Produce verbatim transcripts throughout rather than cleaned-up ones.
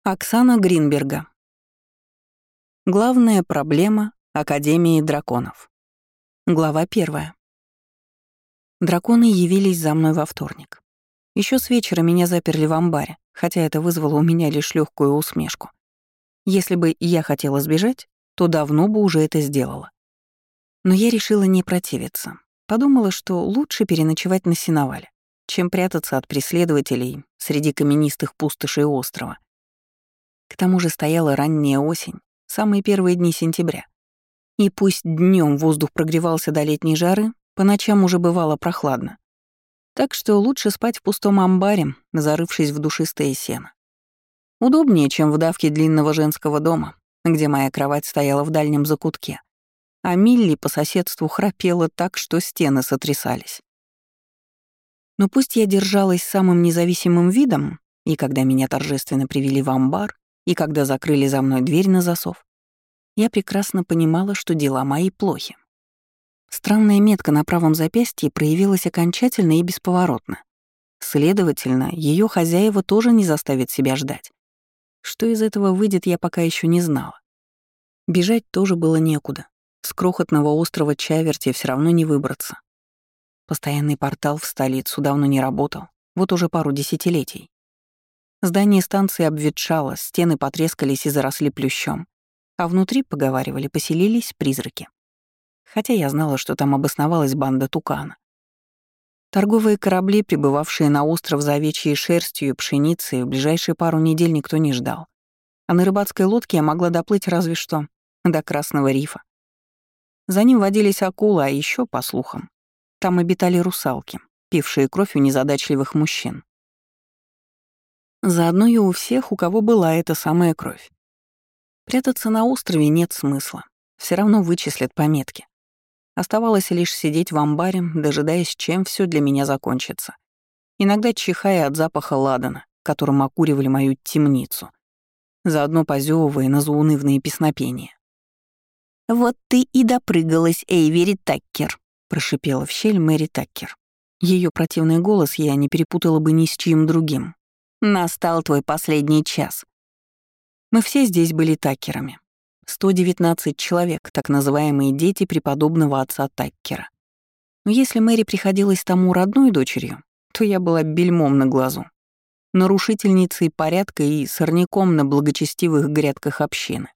Оксана Гринберга. Главная проблема Академии драконов. Глава первая. Драконы явились за мной во вторник. Еще с вечера меня заперли в амбаре, хотя это вызвало у меня лишь легкую усмешку. Если бы я хотела сбежать, то давно бы уже это сделала. Но я решила не противиться. Подумала, что лучше переночевать на сеновале, чем прятаться от преследователей среди каменистых пустошей острова. К тому же стояла ранняя осень, самые первые дни сентября. И пусть днем воздух прогревался до летней жары, по ночам уже бывало прохладно. Так что лучше спать в пустом амбаре, зарывшись в душистое сено. Удобнее, чем в давке длинного женского дома, где моя кровать стояла в дальнем закутке, а Милли по соседству храпела так, что стены сотрясались. Но пусть я держалась самым независимым видом, и когда меня торжественно привели в амбар, и когда закрыли за мной дверь на засов, я прекрасно понимала, что дела мои плохи. Странная метка на правом запястье проявилась окончательно и бесповоротно. Следовательно, ее хозяева тоже не заставят себя ждать. Что из этого выйдет, я пока еще не знала. Бежать тоже было некуда. С крохотного острова Чаверти все равно не выбраться. Постоянный портал в столицу давно не работал, вот уже пару десятилетий. Здание станции обветшало, стены потрескались и заросли плющом, а внутри, поговаривали, поселились призраки. Хотя я знала, что там обосновалась банда Тукана. Торговые корабли, прибывавшие на остров за овечьей шерстью и пшеницей, в ближайшие пару недель никто не ждал. А на рыбацкой лодке я могла доплыть разве что до Красного рифа. За ним водились акулы, а еще, по слухам, там обитали русалки, пившие кровь у незадачливых мужчин. Заодно и у всех, у кого была эта самая кровь. Прятаться на острове нет смысла. Все равно вычислят по метке. Оставалось лишь сидеть в амбаре, дожидаясь, чем все для меня закончится. Иногда чихая от запаха ладана, которым окуривали мою темницу, заодно позевывая на заунывные песнопения. «Вот ты и допрыгалась, Эйвери Таккер», — прошипела в щель Мэри Таккер. Ее противный голос я не перепутала бы ни с чьим другим. «Настал твой последний час». Мы все здесь были Таккерами. сто девятнадцать человек, так называемые дети преподобного отца Таккера. Но если Мэри приходилась тому родной дочерью, то я была бельмом на глазу, нарушительницей порядка и сорняком на благочестивых грядках общины.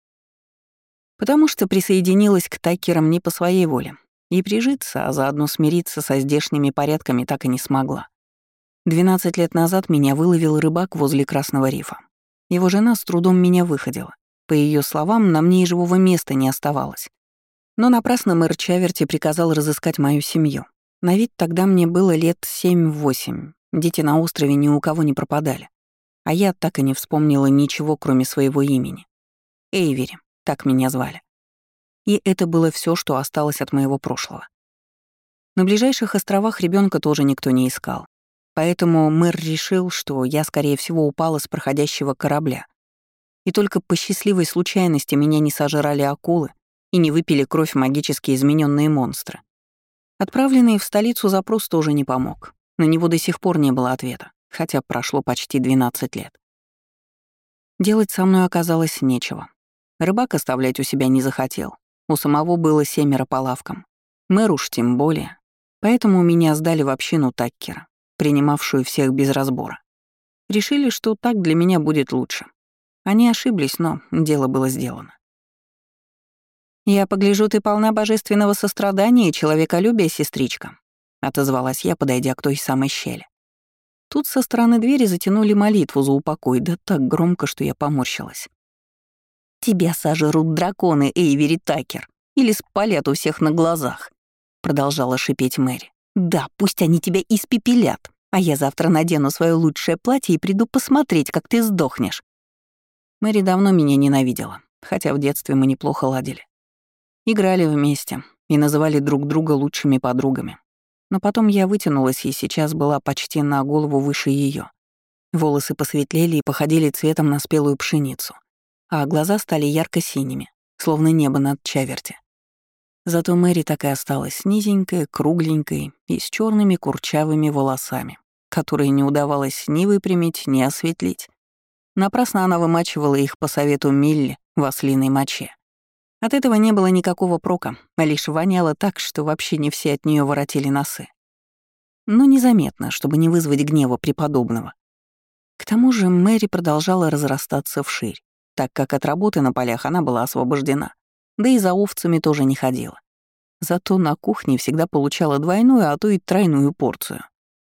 Потому что присоединилась к Таккерам не по своей воле, и прижиться, а заодно смириться со здешними порядками так и не смогла. Двенадцать лет назад меня выловил рыбак возле Красного рифа. Его жена с трудом меня выходила. По ее словам, на мне и живого места не оставалось. Но напрасно мэр Чаверти приказал разыскать мою семью. На вид тогда мне было лет семь-восемь. Дети на острове ни у кого не пропадали. А я так и не вспомнила ничего, кроме своего имени. Эйвери, так меня звали. И это было все, что осталось от моего прошлого. На ближайших островах ребенка тоже никто не искал. Поэтому мэр решил, что я, скорее всего, упала с проходящего корабля. И только по счастливой случайности меня не сожрали акулы и не выпили кровь магически измененные монстры. Отправленный в столицу запрос тоже не помог. На него до сих пор не было ответа, хотя прошло почти двенадцать лет. Делать со мной оказалось нечего. Рыбак оставлять у себя не захотел. У самого было семеро по лавкам. Мэр уж тем более. Поэтому меня сдали в общину Таккера, принимавшую всех без разбора. Решили, что так для меня будет лучше. Они ошиблись, но дело было сделано. «Я погляжу, ты полна божественного сострадания и человеколюбия, сестричка», — отозвалась я, подойдя к той самой щели. Тут со стороны двери затянули молитву за упокой, да так громко, что я поморщилась. «Тебя сожрут драконы, Эйвери Таккер, или спалят у всех на глазах», — продолжала шипеть Мэри. «Да, пусть они тебя испепелят, а я завтра надену свое лучшее платье и приду посмотреть, как ты сдохнешь». Мэри давно меня ненавидела, хотя в детстве мы неплохо ладили. Играли вместе и называли друг друга лучшими подругами. Но потом я вытянулась и сейчас была почти на голову выше ее. Волосы посветлели и походили цветом на спелую пшеницу, а глаза стали ярко-синими, словно небо над Чаверти. Зато Мэри так и осталась низенькая, кругленькой и с черными курчавыми волосами, которые не удавалось ни выпрямить, ни осветлить. Напрасно она вымачивала их по совету Милли в ослиной моче. От этого не было никакого прока, а лишь воняло так, что вообще не все от нее воротили носы. Но незаметно, чтобы не вызвать гнева преподобного. К тому же Мэри продолжала разрастаться вширь, так как от работы на полях она была освобождена, да и за овцами тоже не ходила. Зато на кухне всегда получала двойную, а то и тройную порцию.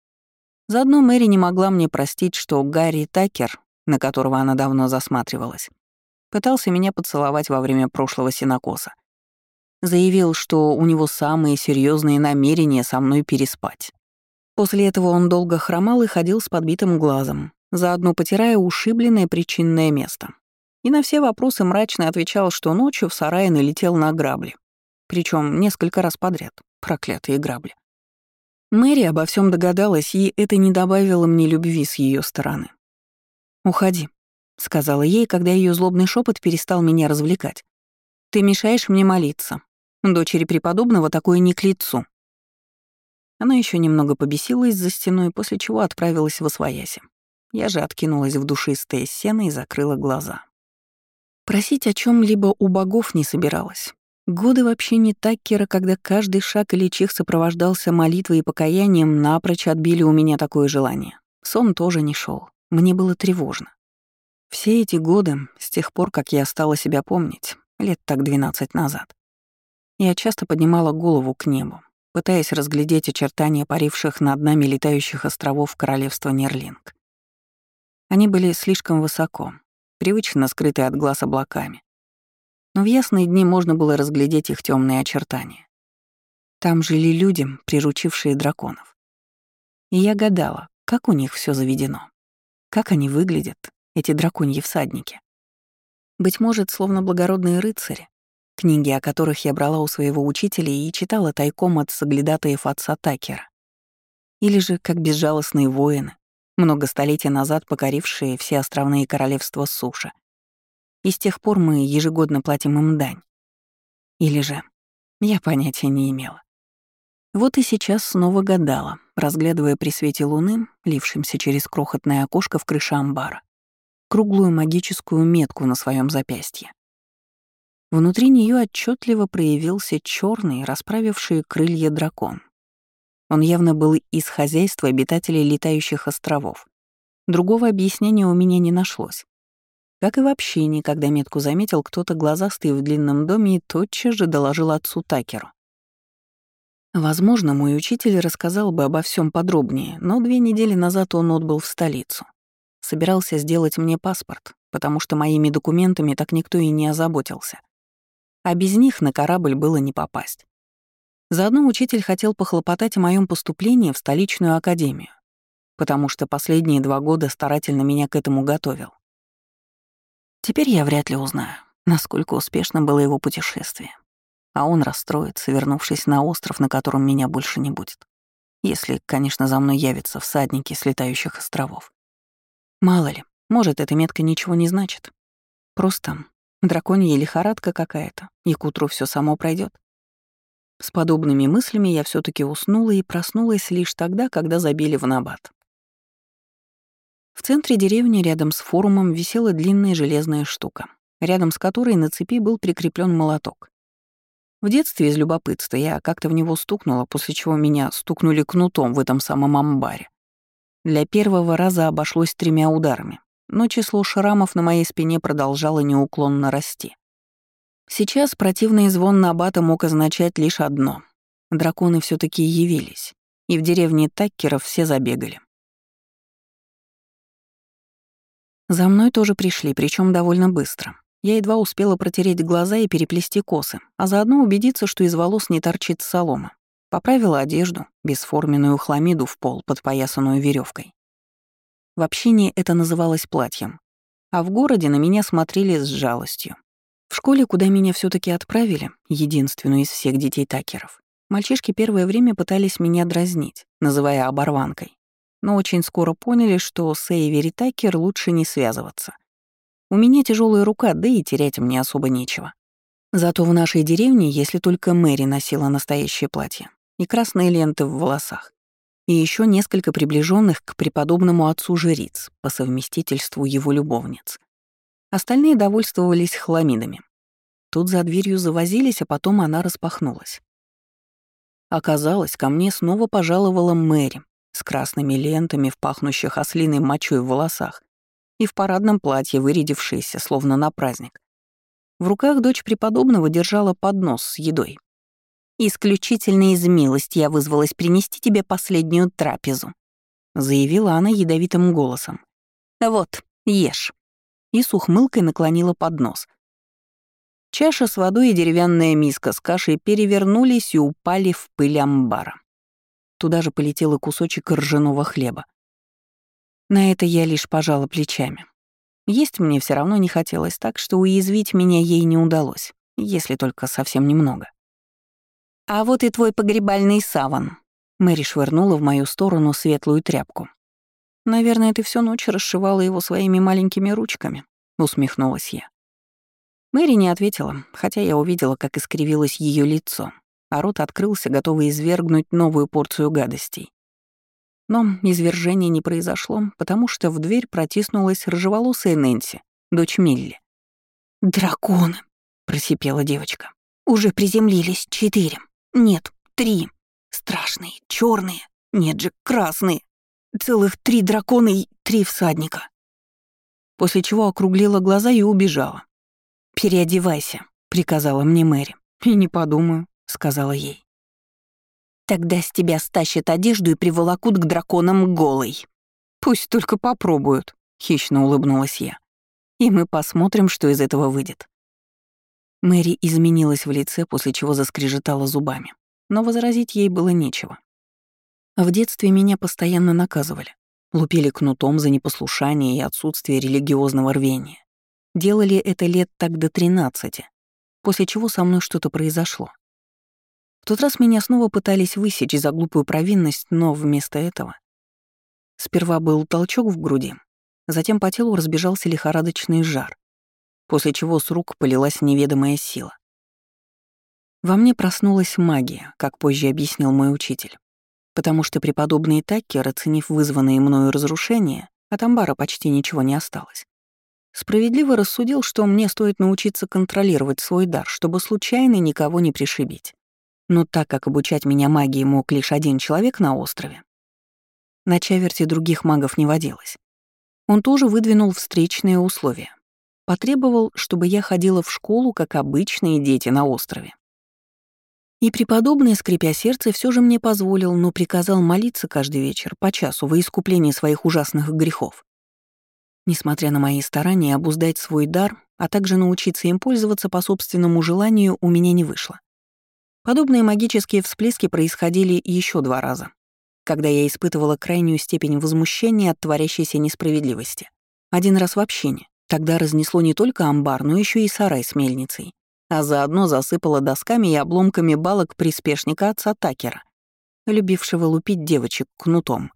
Заодно Мэри не могла мне простить, что Гарри Такер, на которого она давно засматривалась, пытался меня поцеловать во время прошлого сенокоса. Заявил, что у него самые серьезные намерения со мной переспать. После этого он долго хромал и ходил с подбитым глазом, заодно потирая ушибленное причинное место. И на все вопросы мрачно отвечал, что ночью в сарае налетел на грабли. Причем несколько раз подряд. Проклятые грабли. Мэри обо всем догадалась, и это не добавило мне любви с ее стороны. «Уходи», — сказала ей, когда ее злобный шепот перестал меня развлекать. «Ты мешаешь мне молиться. Дочери преподобного такое не к лицу». Она еще немного побесилась за стеной, после чего отправилась восвояси. Я же откинулась в душистое сено и закрыла глаза. Просить о чем либо у богов не собиралась. Годы вообще не Таккера, когда каждый шаг или чих сопровождался молитвой и покаянием, напрочь отбили у меня такое желание. Сон тоже не шел. Мне было тревожно. Все эти годы, с тех пор, как я стала себя помнить, лет так двенадцать назад, я часто поднимала голову к небу, пытаясь разглядеть очертания паривших над нами летающих островов королевства Нерлинг. Они были слишком высоко, привычно скрыты от глаз облаками. Но в ясные дни можно было разглядеть их темные очертания. Там жили люди, приручившие драконов. И я гадала, как у них все заведено, как они выглядят, эти драконьи всадники. Быть может, словно благородные рыцари, книги о которых я брала у своего учителя и читала тайком от соглядатаев отца Такера. Или же как безжалостные воины, много столетий назад покорившие все островные королевства с суши. И с тех пор мы ежегодно платим им дань. Или же я понятия не имела. Вот и сейчас снова гадала, разглядывая при свете луны, лившимся через крохотное окошко в крыше амбара, круглую магическую метку на своем запястье. Внутри нее отчетливо проявился черный, расправивший крылья дракон. Он явно был из хозяйства обитателей летающих островов. Другого объяснения у меня не нашлось. Как и вообще никогда метку заметил кто-то глазастый в длинном доме и тотчас же доложил отцу Такеру. Возможно, мой учитель рассказал бы обо всем подробнее, но две недели назад он отбыл в столицу. Собирался сделать мне паспорт, потому что моими документами так никто и не озаботился. А без них на корабль было не попасть. Заодно учитель хотел похлопотать о моем поступлении в столичную академию, потому что последние два года старательно меня к этому готовил. Теперь я вряд ли узнаю, насколько успешно было его путешествие. А он расстроится, вернувшись на остров, на котором меня больше не будет. Если, конечно, за мной явятся всадники с летающих островов. Мало ли, может, эта метка ничего не значит. Просто драконья лихорадка какая-то, и к утру все само пройдет. С подобными мыслями я все таки уснула и проснулась лишь тогда, когда забили в набат. В центре деревни рядом с форумом висела длинная железная штука, рядом с которой на цепи был прикреплен молоток. В детстве из любопытства я как-то в него стукнула, после чего меня стукнули кнутом в этом самом амбаре. Для первого раза обошлось тремя ударами, но число шрамов на моей спине продолжало неуклонно расти. Сейчас противный звон набата мог означать лишь одно — драконы все таки явились, и в деревне Таккеров все забегали. За мной тоже пришли, причем довольно быстро. Я едва успела протереть глаза и переплести косы, а заодно убедиться, что из волос не торчит солома. Поправила одежду, бесформенную хламиду в пол, подпоясанную веревкой. В общине это называлось платьем, а в городе на меня смотрели с жалостью. В школе, куда меня все таки отправили, единственную из всех детей Такеров, мальчишки первое время пытались меня дразнить, называя оборванкой. Но очень скоро поняли, что с Эйвери Такер лучше не связываться. У меня тяжелая рука, да и терять мне особо нечего. Зато в нашей деревне, если только Мэри носила настоящее платье и красные ленты в волосах, и еще несколько приближенных к преподобному отцу жриц, по совместительству его любовниц. Остальные довольствовались хламидами. Тут за дверью завозились, а потом она распахнулась. Оказалось, ко мне снова пожаловала Мэри с красными лентами в пахнущих ослиной мочой в волосах и в парадном платье, вырядившейся, словно на праздник. В руках дочь преподобного держала поднос с едой. «Исключительно из милости я вызвалась принести тебе последнюю трапезу», заявила она ядовитым голосом. «Вот, ешь». И с ухмылкой наклонила поднос. Чаша с водой и деревянная миска с кашей перевернулись и упали в пыль амбара. Туда же полетел и кусочек ржаного хлеба. На это я лишь пожала плечами. Есть мне все равно не хотелось, так что уязвить меня ей не удалось, если только совсем немного. «А вот и твой погребальный саван», — Мэри швырнула в мою сторону светлую тряпку. «Наверное, ты всю ночь расшивала его своими маленькими ручками», — усмехнулась я. Мэри не ответила, хотя я увидела, как искривилось ее лицо, а рот открылся, готовый извергнуть новую порцию гадостей. Но извержения не произошло, потому что в дверь протиснулась рыжеволосая Нэнси, дочь Милли. «Драконы!» — просипела девочка. «Уже приземлились четыре. Нет, три. Страшные, черные. Нет же, красные. Целых три дракона и три всадника». После чего округлила глаза и убежала. «Переодевайся», — приказала мне Мэри. «И не подумаю», — сказала ей. «Тогда с тебя стащат одежду и приволокут к драконам голой». «Пусть только попробуют», — хищно улыбнулась я. «И мы посмотрим, что из этого выйдет». Мэри изменилась в лице, после чего заскрежетала зубами. Но возразить ей было нечего. В детстве меня постоянно наказывали. Лупили кнутом за непослушание и отсутствие религиозного рвения. Делали это лет так до тринадцати, после чего со мной что-то произошло. В тот раз меня снова пытались высечь за глупую провинность, но вместо этого... Сперва был толчок в груди, затем по телу разбежался лихорадочный жар, после чего с рук полилась неведомая сила. Во мне проснулась магия, как позже объяснил мой учитель, потому что преподобный Таккер, оценив вызванные мною разрушения, от амбара почти ничего не осталось. Справедливо рассудил, что мне стоит научиться контролировать свой дар, чтобы случайно никого не пришибить. Но так как обучать меня магии мог лишь один человек на острове, на чаверти других магов не водилось. Он тоже выдвинул встречные условия. Потребовал, чтобы я ходила в школу, как обычные дети на острове. И преподобный, скрипя сердце, все же мне позволил, но приказал молиться каждый вечер по часу во искупление своих ужасных грехов. Несмотря на мои старания обуздать свой дар, а также научиться им пользоваться по собственному желанию, у меня не вышло. Подобные магические всплески происходили еще два раза, когда я испытывала крайнюю степень возмущения от творящейся несправедливости. Один раз вообще не. Тогда разнесло не только амбар, но еще и сарай с мельницей, а заодно засыпало досками и обломками балок приспешника отца Такера, любившего лупить девочек кнутом.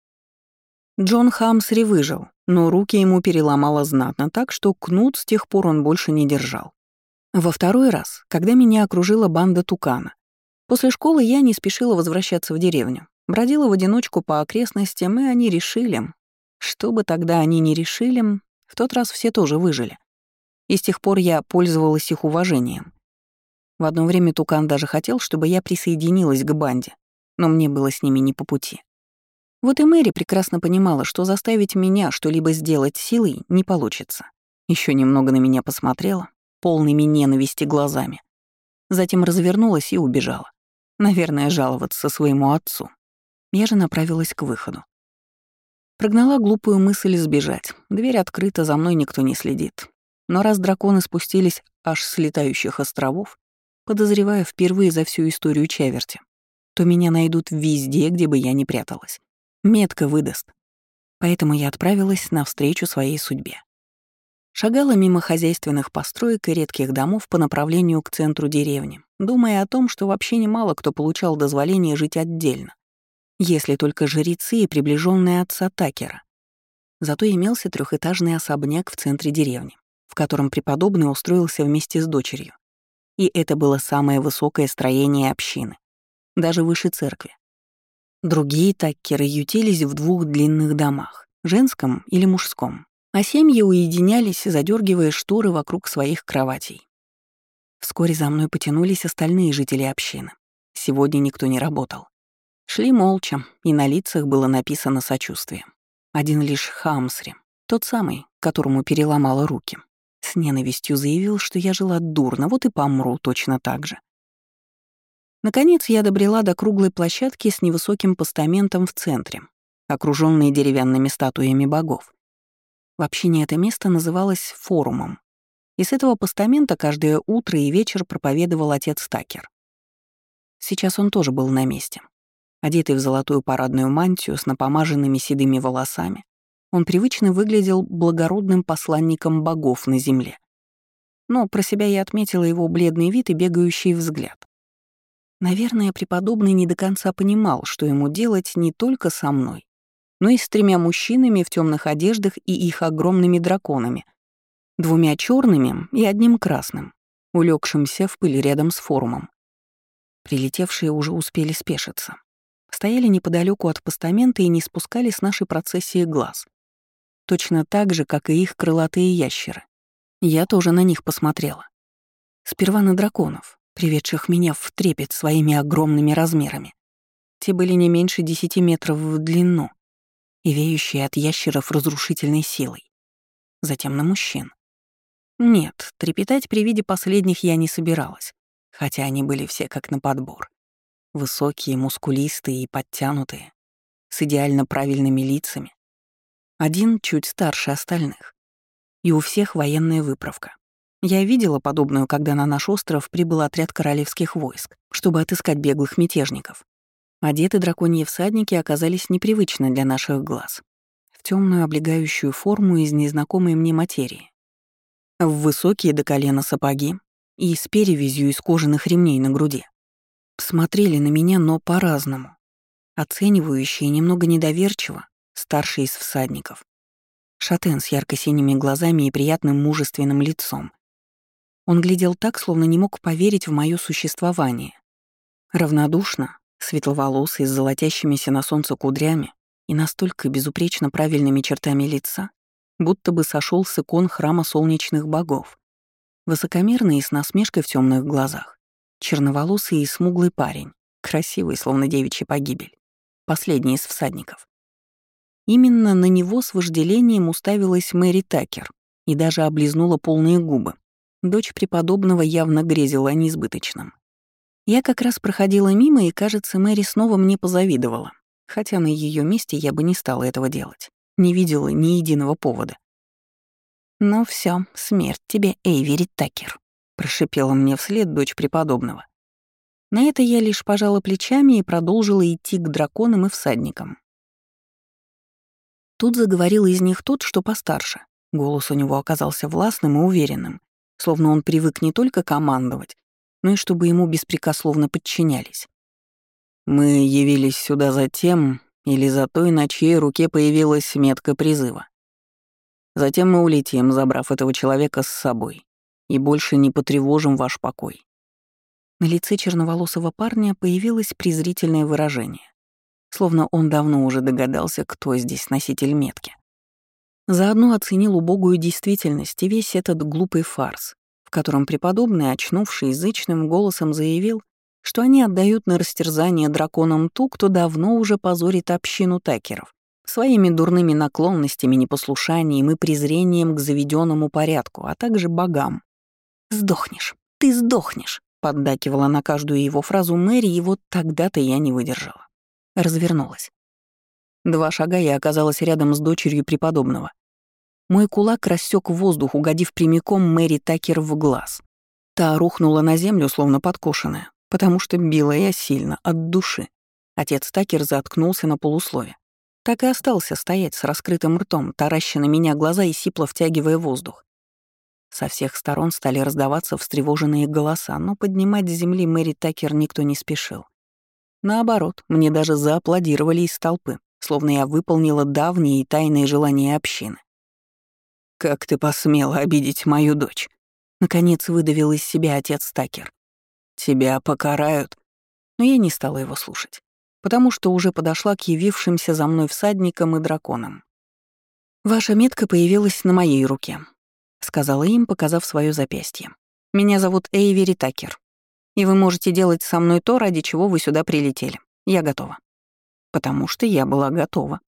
Джон Хамсри выжил, но руки ему переломало знатно, так что кнут с тех пор он больше не держал. Во второй раз, когда меня окружила банда Тукана, после школы я не спешила возвращаться в деревню, бродила в одиночку по окрестностям, и они решили, что бы тогда они ни решили, в тот раз все тоже выжили. И с тех пор я пользовалась их уважением. В одно время Тукан даже хотел, чтобы я присоединилась к банде, но мне было с ними не по пути. Вот и Мэри прекрасно понимала, что заставить меня что-либо сделать силой не получится. Еще немного на меня посмотрела, полными ненависти глазами. Затем развернулась и убежала. Наверное, жаловаться своему отцу. Я же направилась к выходу. Прогнала глупую мысль сбежать. Дверь открыта, за мной никто не следит. Но раз драконы спустились аж с летающих островов, подозревая впервые за всю историю Чаверти, то меня найдут везде, где бы я ни пряталась. Метка выдаст. Поэтому я отправилась навстречу своей судьбе. Шагала мимо хозяйственных построек и редких домов по направлению к центру деревни, думая о том, что вообще немало кто получал дозволение жить отдельно, если только жрецы и приближенные отца Такера. Зато имелся трехэтажный особняк в центре деревни, в котором преподобный устроился вместе с дочерью. И это было самое высокое строение общины, даже выше церкви. Другие таккеры ютились в двух длинных домах, женском или мужском, а семьи уединялись, задергивая шторы вокруг своих кроватей. Вскоре за мной потянулись остальные жители общины. Сегодня никто не работал. Шли молча, и на лицах было написано сочувствие. Один лишь Хамсри, тот самый, которому переломала руки, с ненавистью заявил, что я жила дурно, вот и помру точно так же. Наконец я добрела до круглой площадки с невысоким постаментом в центре, окружённой деревянными статуями богов. В общине это место называлось форумом, и с этого постамента каждое утро и вечер проповедовал отец Такер. Сейчас он тоже был на месте. Одетый в золотую парадную мантию с напомаженными седыми волосами, он привычно выглядел благородным посланником богов на земле. Но про себя я отметила его бледный вид и бегающий взгляд. Наверное, преподобный не до конца понимал, что ему делать не только со мной, но и с тремя мужчинами в темных одеждах и их огромными драконами, двумя черными и одним красным, улегшимся в пыль рядом с форумом. Прилетевшие уже успели спешиться. Стояли неподалеку от постамента и не спускали с нашей процессии глаз. Точно так же, как и их крылатые ящеры. Я тоже на них посмотрела. Сперва на драконов, приведших меня в трепет своими огромными размерами. Те были не меньше десяти метров в длину и веющие от ящеров разрушительной силой. Затем на мужчин. Нет, трепетать при виде последних я не собиралась, хотя они были все как на подбор. Высокие, мускулистые и подтянутые, с идеально правильными лицами. Один чуть старше остальных. И у всех военная выправка. Я видела подобную, когда на наш остров прибыл отряд королевских войск, чтобы отыскать беглых мятежников. Одеты драконьи всадники оказались непривычны для наших глаз. В темную облегающую форму из незнакомой мне материи. В высокие до колена сапоги и с перевязью из кожаных ремней на груди. Смотрели на меня, но по-разному. Оценивающие, немного недоверчиво, старший из всадников. Шатен с ярко-синими глазами и приятным мужественным лицом. Он глядел так, словно не мог поверить в моё существование. Равнодушно, светловолосый, с золотящимися на солнце кудрями и настолько безупречно правильными чертами лица, будто бы сошёл с икон храма солнечных богов. Высокомерный и с насмешкой в тёмных глазах. Черноволосый и смуглый парень, красивый, словно девичья погибель. Последний из всадников. Именно на него с вожделением уставилась Мэри Такер и даже облизнула полные губы. Дочь преподобного явно грезила о несбыточном. Я как раз проходила мимо, и, кажется, Мэри снова мне позавидовала, хотя на ее месте я бы не стала этого делать. Не видела ни единого повода. «Ну все, смерть тебе, Эйвери Такер», — прошипела мне вслед дочь преподобного. На это я лишь пожала плечами и продолжила идти к драконам и всадникам. Тут заговорил из них тот, что постарше. Голос у него оказался властным и уверенным, словно он привык не только командовать, но и чтобы ему беспрекословно подчинялись. «Мы явились сюда за тем, или за той, на чьей руке появилась метка призыва. Затем мы улетим, забрав этого человека с собой, и больше не потревожим ваш покой». На лице черноволосого парня появилось презрительное выражение, словно он давно уже догадался, кто здесь носитель метки. Заодно оценил убогую действительность и весь этот глупый фарс, в котором преподобный, очнувший язычным голосом, заявил, что они отдают на растерзание драконам ту, кто давно уже позорит общину Такеров своими дурными наклонностями, непослушанием и презрением к заведенному порядку, а также богам. «Сдохнешь, ты сдохнешь», — поддакивала на каждую его фразу Мэри, и вот тогда-то я не выдержала. Развернулась. Два шага я оказалась рядом с дочерью преподобного. Мой кулак рассек воздух, угодив прямиком Мэри Такер в глаз. Та рухнула на землю, словно подкошенная, потому что била я сильно, от души. Отец Такер заткнулся на полуслове. Так и остался стоять с раскрытым ртом, тараща на меня глаза и сипло втягивая воздух. Со всех сторон стали раздаваться встревоженные голоса, но поднимать с земли Мэри Такер никто не спешил. Наоборот, мне даже зааплодировали из толпы, словно я выполнила давние и тайные желания общины. «Как ты посмела обидеть мою дочь?» Наконец выдавил из себя отец Такер. «Тебя покарают». Но я не стала его слушать. потому что уже подошла к явившимся за мной всадникам и драконам. «Ваша метка появилась на моей руке», — сказала им, показав свое запястье. «Меня зовут Эйвери Такер, и вы можете делать со мной то, ради чего вы сюда прилетели. Я готова». Потому что я была готова.